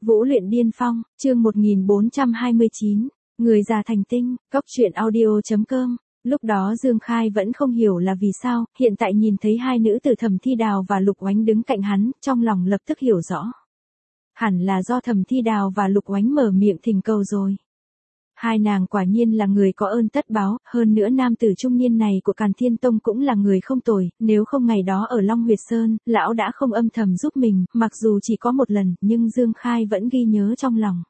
Vũ luyện điên phong, chương 1429, người già thành tinh, cóc truyện audio.com. Lúc đó Dương Khai vẫn không hiểu là vì sao, hiện tại nhìn thấy hai nữ tử Thẩm Thi Đào và Lục Oánh đứng cạnh hắn, trong lòng lập tức hiểu rõ. Hẳn là do Thẩm Thi Đào và Lục Oánh mở miệng thỉnh cầu rồi. Hai nàng quả nhiên là người có ơn tất báo, hơn nữa nam tử trung niên này của Càn Thiên Tông cũng là người không tồi, nếu không ngày đó ở Long Huyệt Sơn, lão đã không âm thầm giúp mình, mặc dù chỉ có một lần, nhưng Dương Khai vẫn ghi nhớ trong lòng.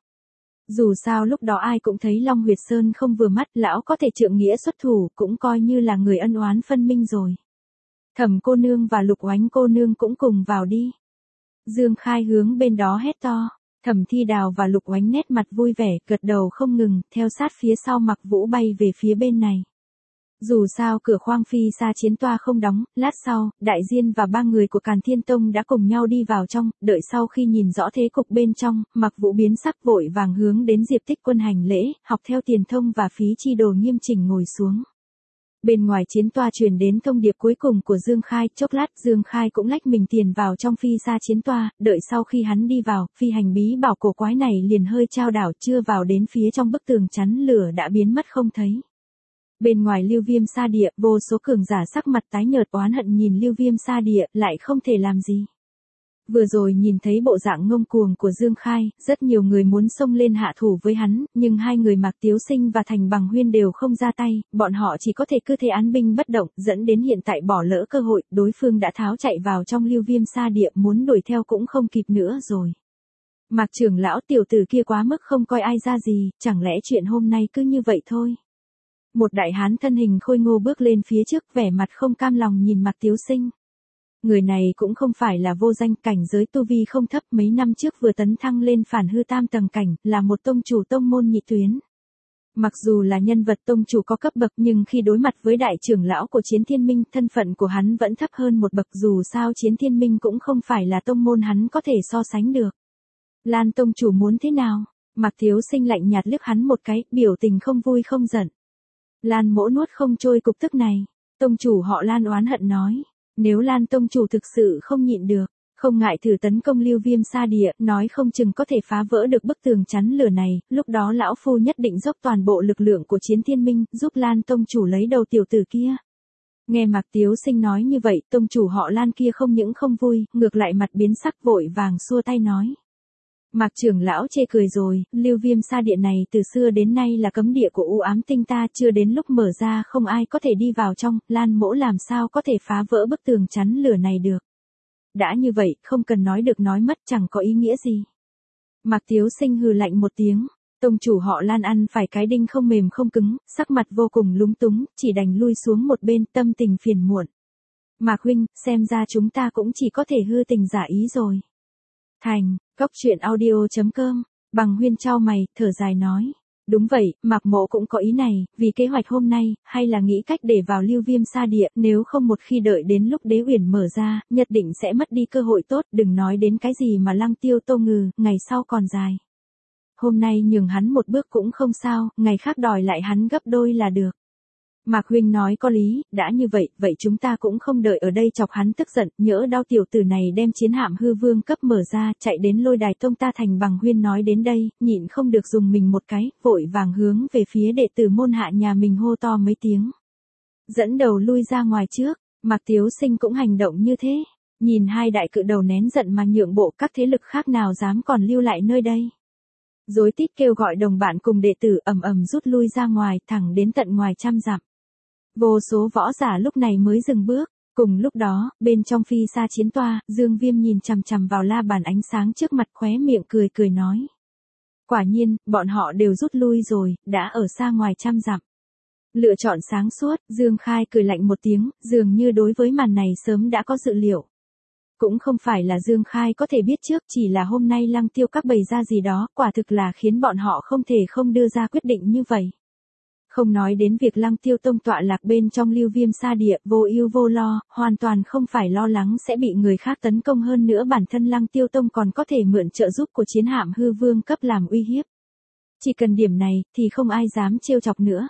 Dù sao lúc đó ai cũng thấy Long Huyệt Sơn không vừa mắt, lão có thể trượng nghĩa xuất thủ, cũng coi như là người ân oán phân minh rồi. Thẩm cô nương và Lục Oánh cô nương cũng cùng vào đi. Dương Khai hướng bên đó hét to. Thẩm Thi Đào và Lục Oánh nét mặt vui vẻ, gật đầu không ngừng, theo sát phía sau Mặc Vũ bay về phía bên này. Dù sao cửa khoang phi xa chiến toa không đóng, lát sau, Đại Diên và ba người của Càn Thiên Tông đã cùng nhau đi vào trong, đợi sau khi nhìn rõ thế cục bên trong, Mặc Vũ biến sắc vội vàng hướng đến Diệp Tích Quân hành lễ, học theo Tiền Thông và Phí Chi Đồ nghiêm chỉnh ngồi xuống. Bên ngoài chiến toa truyền đến thông điệp cuối cùng của Dương Khai, chốc lát Dương Khai cũng lách mình tiền vào trong phi xa chiến toa, đợi sau khi hắn đi vào, phi hành bí bảo cổ quái này liền hơi chao đảo, chưa vào đến phía trong bức tường chắn lửa đã biến mất không thấy. Bên ngoài Lưu Viêm Sa Địa, vô số cường giả sắc mặt tái nhợt oán hận nhìn Lưu Viêm Sa Địa, lại không thể làm gì. Vừa rồi nhìn thấy bộ dạng ngông cuồng của Dương Khai, rất nhiều người muốn xông lên hạ thủ với hắn, nhưng hai người Mạc Tiếu Sinh và Thành Bằng Huyên đều không ra tay, bọn họ chỉ có thể cứ thế án binh bất động, dẫn đến hiện tại bỏ lỡ cơ hội, đối phương đã tháo chạy vào trong Lưu Viêm Sa Địa, muốn đuổi theo cũng không kịp nữa rồi. Mạc trưởng lão tiểu tử kia quá mức không coi ai ra gì, chẳng lẽ chuyện hôm nay cứ như vậy thôi. Một đại hán thân hình khôi ngô bước lên phía trước, vẻ mặt không cam lòng nhìn Mạc Tiếu Sinh. Người này cũng không phải là vô danh, cảnh giới tu vi không thấp, mấy năm trước vừa tấn thăng lên phản hư tam tầng cảnh, là một tông chủ tông môn nhị tuyến. Mặc dù là nhân vật tông chủ có cấp bậc nhưng khi đối mặt với đại trưởng lão của Chiến Thiên Minh, thân phận của hắn vẫn thấp hơn một bậc, dù sao Chiến Thiên Minh cũng không phải là tông môn hắn có thể so sánh được. Lan tông chủ muốn thế nào? Mạc Thiếu Sinh lạnh nhạt liếc hắn một cái, biểu tình không vui không giận. Lan mỗ nuốt không trôi cục tức này. Tông chủ họ Lan oán hận nói. Nếu Lan tông chủ thực sự không nhịn được, không ngại thử tấn công Lưu Viêm Sa Địa, nói không chừng có thể phá vỡ được bức tường chắn lửa này, lúc đó lão phu nhất định dốc toàn bộ lực lượng của Chiến Thiên Minh, giúp Lan tông chủ lấy đầu tiểu tử kia. Nghe Mạc Tiếu Sinh nói như vậy, tông chủ họ Lan kia không những không vui, ngược lại mặt biến sắc vội vàng xua tay nói. Mạc trưởng lão chê cười rồi, Lưu Viêm Sa Địa này từ xưa đến nay là cấm địa của u ám tinh ta, chưa đến lúc mở ra không ai có thể đi vào trong, Lan mỗ làm sao có thể phá vỡ bức tường chắn lửa này được. Đã như vậy, không cần nói được nói mất, chẳng có ý nghĩa gì. Mạc Tiếu Sinh hừ lạnh một tiếng, tông chủ họ Lan ăn phải cái đinh không mềm không cứng, sắc mặt vô cùng lúng túng, chỉ đành lui xuống một bên, tâm tình phiền muộn. Mạc huynh, xem ra chúng ta cũng chỉ có thể hư tình giả ý rồi. Thành, cóc truyện audio.com, Bằng Huyên chau mày, thở dài nói. Đúng vậy, Mạc mỗ cũng có ý này, vì kế hoạch hôm nay, hay là nghĩ cách để vào Lưu Viêm Sa Địa, nếu không một khi đợi đến lúc Đế Uyển mở ra, nhất định sẽ mất đi cơ hội tốt, đừng nói đến cái gì mà Lăng Tiêu Tô Ngừ, ngày sau còn dài. Hôm nay nhường hắn một bước cũng không sao, ngày khác đòi lại hắn gấp đôi là được. Mạc huynh nói có lý, đã như vậy, vậy chúng ta cũng không đợi ở đây chọc hắn tức giận, nhỡ đao tiểu tử này đem chiến hạm hư vương cấp mở ra, chạy đến Lôi Đài Tông ta. Thành Bằng Huyên nói đến đây, nhịn không được dùng mình một cái, vội vàng hướng về phía đệ tử môn hạ nhà mình hô to mấy tiếng. Dẫn đầu lui ra ngoài trước, Mạc Tiếu Sinh cũng hành động như thế, nhìn hai đại cự đầu nén giận mà nhượng bộ, các thế lực khác nào dám còn lưu lại nơi đây. Rối tít kêu gọi đồng bạn cùng đệ tử ầm ầm rút lui ra ngoài, thẳng đến tận ngoài trăm dặm. Vô số võ giả lúc này mới dừng bước, cùng lúc đó, bên trong phi xa chiến toa, Dương Viêm nhìn chằm chằm vào la bàn ánh sáng trước mặt, khóe miệng cười cười nói. Quả nhiên, bọn họ đều rút lui rồi, đã ở xa ngoài trăm dặm. Lựa chọn sáng suốt, Dương Khai cười lạnh một tiếng, dường như đối với màn này sớm đã có dự liệu. Cũng không phải là Dương Khai có thể biết trước, chỉ là hôm nay Lăng Tiêu các bày ra gì đó, quả thực là khiến bọn họ không thể không đưa ra quyết định như vậy. Không nói đến việc Lăng Tiêu Tông tọa lạc bên trong Lưu Viêm Sa Địa, vô ưu vô lo, hoàn toàn không phải lo lắng sẽ bị người khác tấn công, hơn nữa bản thân Lăng Tiêu Tông còn có thể mượn trợ giúp của chiến hạm hư vương cấp làm uy hiếp. Chỉ cần điểm này, thì không ai dám trêu chọc nữa.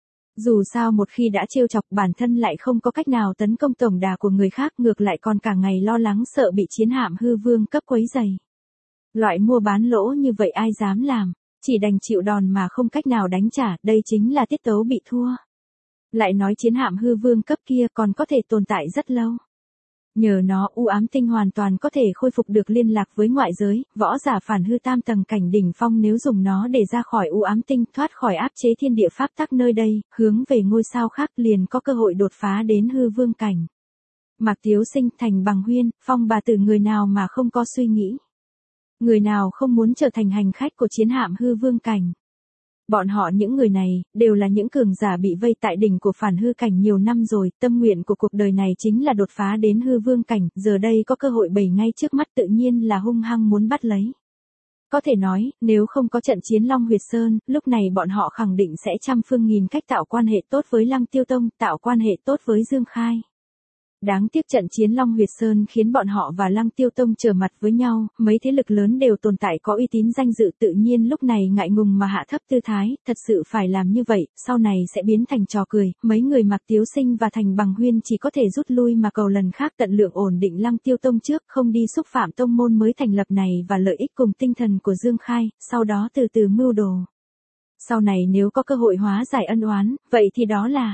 Dù sao một khi đã trêu chọc, bản thân lại không có cách nào tấn công tổng đà của người khác, ngược lại còn cả ngày lo lắng sợ bị chiến hạm hư vương cấp quấy rầy. Loại mua bán lỗ như vậy ai dám làm, chỉ đành chịu đòn mà không cách nào đánh trả, đây chính là tiết tấu bị thua. Lại nói chiến hạm hư vương cấp kia còn có thể tồn tại rất lâu. Nhờ nó u ám tinh hoàn toàn có thể khôi phục được liên lạc với ngoại giới, võ giả phản hư tam tầng cảnh đỉnh phong nếu dùng nó để ra khỏi u ám tinh thoát khỏi áp chế thiên địa pháp tắc nơi đây, hướng về ngôi sao khác liền có cơ hội đột phá đến hư vương cảnh. Mạc Tiếu Sinh, Thành Bằng Huyên, Phong Bà Tử người nào mà không có suy nghĩ. Người nào không muốn trở thành hành khách của chiến hạm hư vương cảnh. Bọn họ những người này, đều là những cường giả bị vây tại đỉnh của phản hư cảnh nhiều năm rồi, tâm nguyện của cuộc đời này chính là đột phá đến hư vương cảnh, giờ đây có cơ hội bày ngay trước mắt tự nhiên là hung hăng muốn bắt lấy. Có thể nói, nếu không có trận chiến Long Huyệt Sơn, lúc này bọn họ khẳng định sẽ trăm phương nghìn cách tạo quan hệ tốt với Lăng Tiêu Tông, tạo quan hệ tốt với Dương Khai. Đáng tiếc trận chiến Long Huyệt Sơn khiến bọn họ và Lăng Tiêu Tông trở mặt với nhau, mấy thế lực lớn đều tồn tại có uy tín danh dự tự nhiên lúc này ngại ngùng mà hạ thấp tư thái, thật sự phải làm như vậy, sau này sẽ biến thành trò cười, mấy người Mạc Tiếu Sinh và Thành Bằng Huyên chỉ có thể rút lui mà cầu lần khác tận lượng ổn định Lăng Tiêu Tông trước, không đi xúc phạm tông môn mới thành lập này và lợi ích cùng tinh thần của Dương Khai, sau đó từ từ mưu đồ. Sau này nếu có cơ hội hóa giải ân oán, vậy thì đó là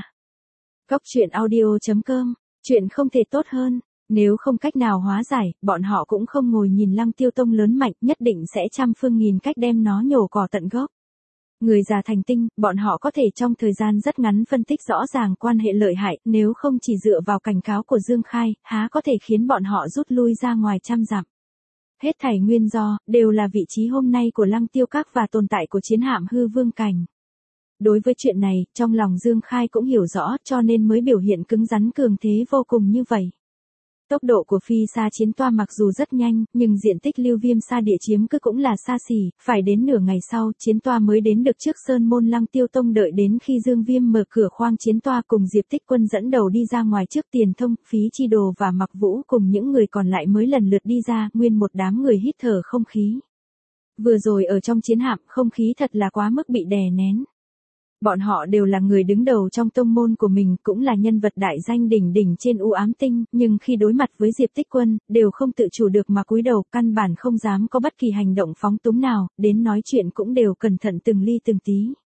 Goctruyện.audio.com. Chuyện không thể tốt hơn, nếu không cách nào hóa giải, bọn họ cũng không ngồi nhìn Lăng Tiêu Tông lớn mạnh, nhất định sẽ trăm phương nghìn cách đem nó nhổ cỏ tận gốc. Người già thành tinh, bọn họ có thể trong thời gian rất ngắn phân tích rõ ràng quan hệ lợi hại, nếu không chỉ dựa vào cảnh cáo của Dương Khai, há có thể khiến bọn họ rút lui ra ngoài trăm dặm. Hết thảy nguyên do, đều là vị trí hôm nay của Lăng Tiêu Các và tồn tại của chiến hạm hư vương cảnh. Đối với chuyện này, trong lòng Dương Khai cũng hiểu rõ cho nên mới biểu hiện cứng rắn cường thế vô cùng như vậy. Tốc độ của phi xa chiến toa mặc dù rất nhanh, nhưng diện tích Lưu Viêm Sa địa chiếm cứ cũng là xa xỉ, phải đến nửa ngày sau, chiến toa mới đến được trước sơn môn Lăng Tiêu Tông, đợi đến khi Dương Viêm mở cửa khoang chiến toa cùng Diệp Tích Quân dẫn đầu đi ra ngoài trước Tiền Thông, Phí Chi Đồ và Mặc Vũ cùng những người còn lại mới lần lượt đi ra, nguyên một đám người hít thở không khí. Vừa rồi ở trong chiến hạm, không khí thật là quá mức bị đè nén. Bọn họ đều là người đứng đầu trong tông môn của mình, cũng là nhân vật đại danh đỉnh đỉnh trên u ám tinh, nhưng khi đối mặt với Diệp Tích Quân, đều không tự chủ được mà cúi đầu, căn bản không dám có bất kỳ hành động phóng túng nào, đến nói chuyện cũng đều cẩn thận từng ly từng tí.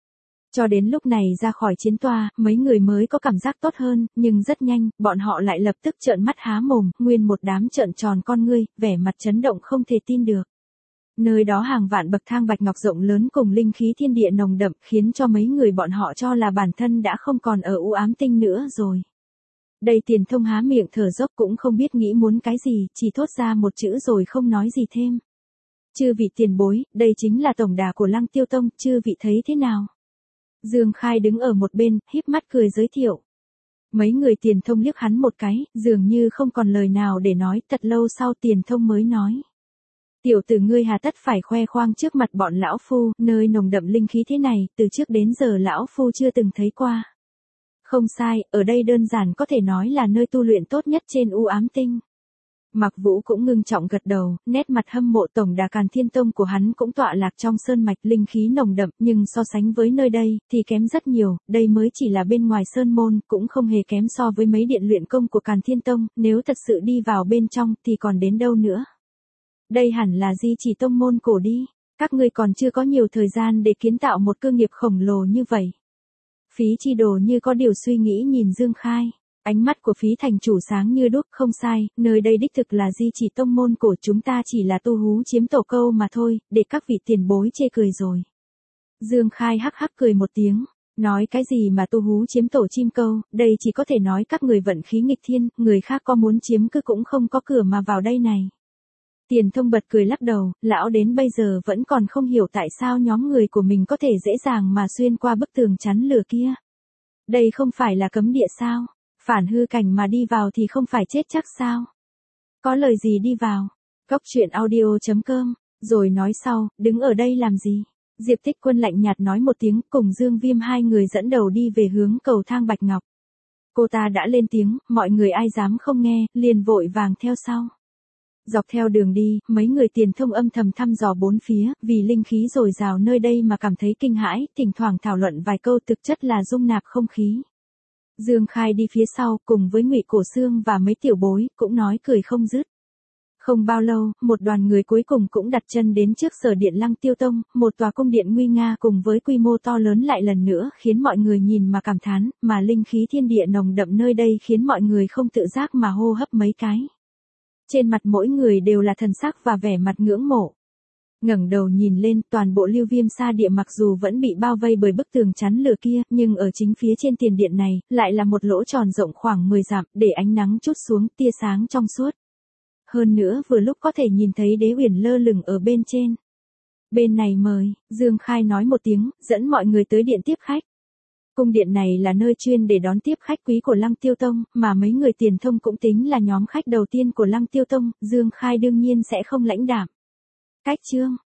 Cho đến lúc này ra khỏi chiến toa, mấy người mới có cảm giác tốt hơn, nhưng rất nhanh, bọn họ lại lập tức trợn mắt há mồm, nguyên một đám trợn tròn con ngươi, vẻ mặt chấn động không thể tin được. Nơi đó hàng vạn bậc thang bạch ngọc rộng lớn cùng linh khí thiên địa nồng đậm khiến cho mấy người bọn họ cho là bản thân đã không còn ở u ám tinh nữa rồi. Đây Tiền Thông há miệng thở dốc cũng không biết nghĩ muốn cái gì, chỉ thốt ra một chữ rồi không nói gì thêm. Chư vị tiền bối, đây chính là tổng đà của Lăng Tiêu Tông, chư vị thấy thế nào? Dương Khai đứng ở một bên, híp mắt cười giới thiệu. Mấy người Tiền Thông liếc hắn một cái, dường như không còn lời nào để nói, thật lâu sau Tiền Thông mới nói. Tiểu tử ngươi hà tất phải khoe khoang trước mặt bọn lão phu, nơi nồng đậm linh khí thế này, từ trước đến giờ lão phu chưa từng thấy qua. Không sai, ở đây đơn giản có thể nói là nơi tu luyện tốt nhất trên u ám tinh. Mặc Vũ cũng ngưng trọng gật đầu, nét mặt hâm mộ tổng đà Càn Thiên Tông của hắn cũng tọa lạc trong sơn mạch linh khí nồng đậm, nhưng so sánh với nơi đây, thì kém rất nhiều, đây mới chỉ là bên ngoài sơn môn, cũng không hề kém so với mấy điện luyện công của Càn Thiên Tông, nếu thật sự đi vào bên trong, thì còn đến đâu nữa. Đây hẳn là di chỉ tông môn cổ đi, các ngươi còn chưa có nhiều thời gian để kiến tạo một cơ nghiệp khổng lồ như vậy. Phí Chi Đồ như có điều suy nghĩ nhìn Dương Khai, ánh mắt của Phí thành chủ sáng như đuốc, không sai, nơi đây đích thực là di chỉ tông môn cổ, chúng ta chỉ là tu hú chiếm tổ câu mà thôi, để các vị tiền bối chê cười rồi. Dương Khai hắc hắc cười một tiếng, nói cái gì mà tu hú chiếm tổ chim câu, đây chỉ có thể nói các người vận khí nghịch thiên, người khác có muốn chiếm cứ cũng không có cửa mà vào đây này. Tiền Thông bật cười lắc đầu, lão đến bây giờ vẫn còn không hiểu tại sao nhóm người của mình có thể dễ dàng mà xuyên qua bức tường chắn lửa kia. Đây không phải là cấm địa sao? Phản hư cảnh mà đi vào thì không phải chết chắc sao? Có lời gì đi vào? Goctruyện.audio.com, rồi nói sau, đứng ở đây làm gì? Diệp Tích Quân lạnh nhạt nói một tiếng, cùng Dương Viêm hai người dẫn đầu đi về hướng cầu thang Bạch Ngọc. Cô ta đã lên tiếng, mọi người ai dám không nghe, liền vội vàng theo sau. Dọc theo đường đi, mấy người Tiền Thông âm thầm thăm dò bốn phía, vì linh khí dồi dào nơi đây mà cảm thấy kinh hãi, thỉnh thoảng thảo luận vài câu, thực chất là dung nạp không khí. Dương Khai đi phía sau, cùng với Ngụy Cổ Xương và mấy tiểu bối, cũng nói cười không dứt. Không bao lâu, một đoàn người cuối cùng cũng đặt chân đến trước sở điện Lăng Tiêu Tông, một tòa cung điện nguy nga cùng với quy mô to lớn lại lần nữa khiến mọi người nhìn mà cảm thán, mà linh khí thiên địa nồng đậm nơi đây khiến mọi người không tự giác mà hô hấp mấy cái. Trên mặt mỗi người đều là thần sắc và vẻ mặt ngưỡng mộ. Ngẩng đầu nhìn lên, toàn bộ Lưu Viêm Sa Địa mặc dù vẫn bị bao vây bởi bức tường chắn lửa kia, nhưng ở chính phía trên tiền điện này, lại là một lỗ tròn rộng khoảng 10 dặm, để ánh nắng chút xuống, tia sáng trong suốt. Hơn nữa vừa lúc có thể nhìn thấy Đế Uyển lơ lửng ở bên trên. Bên này mời, Dương Khai nói một tiếng, dẫn mọi người tới điện tiếp khách. Cung điện này là nơi chuyên để đón tiếp khách quý của Lăng Tiêu Tông, mà mấy người tiền thông cũng tính là nhóm khách đầu tiên của Lăng Tiêu Tông, Dương Khai đương nhiên sẽ không lãnh đạm. Cách chương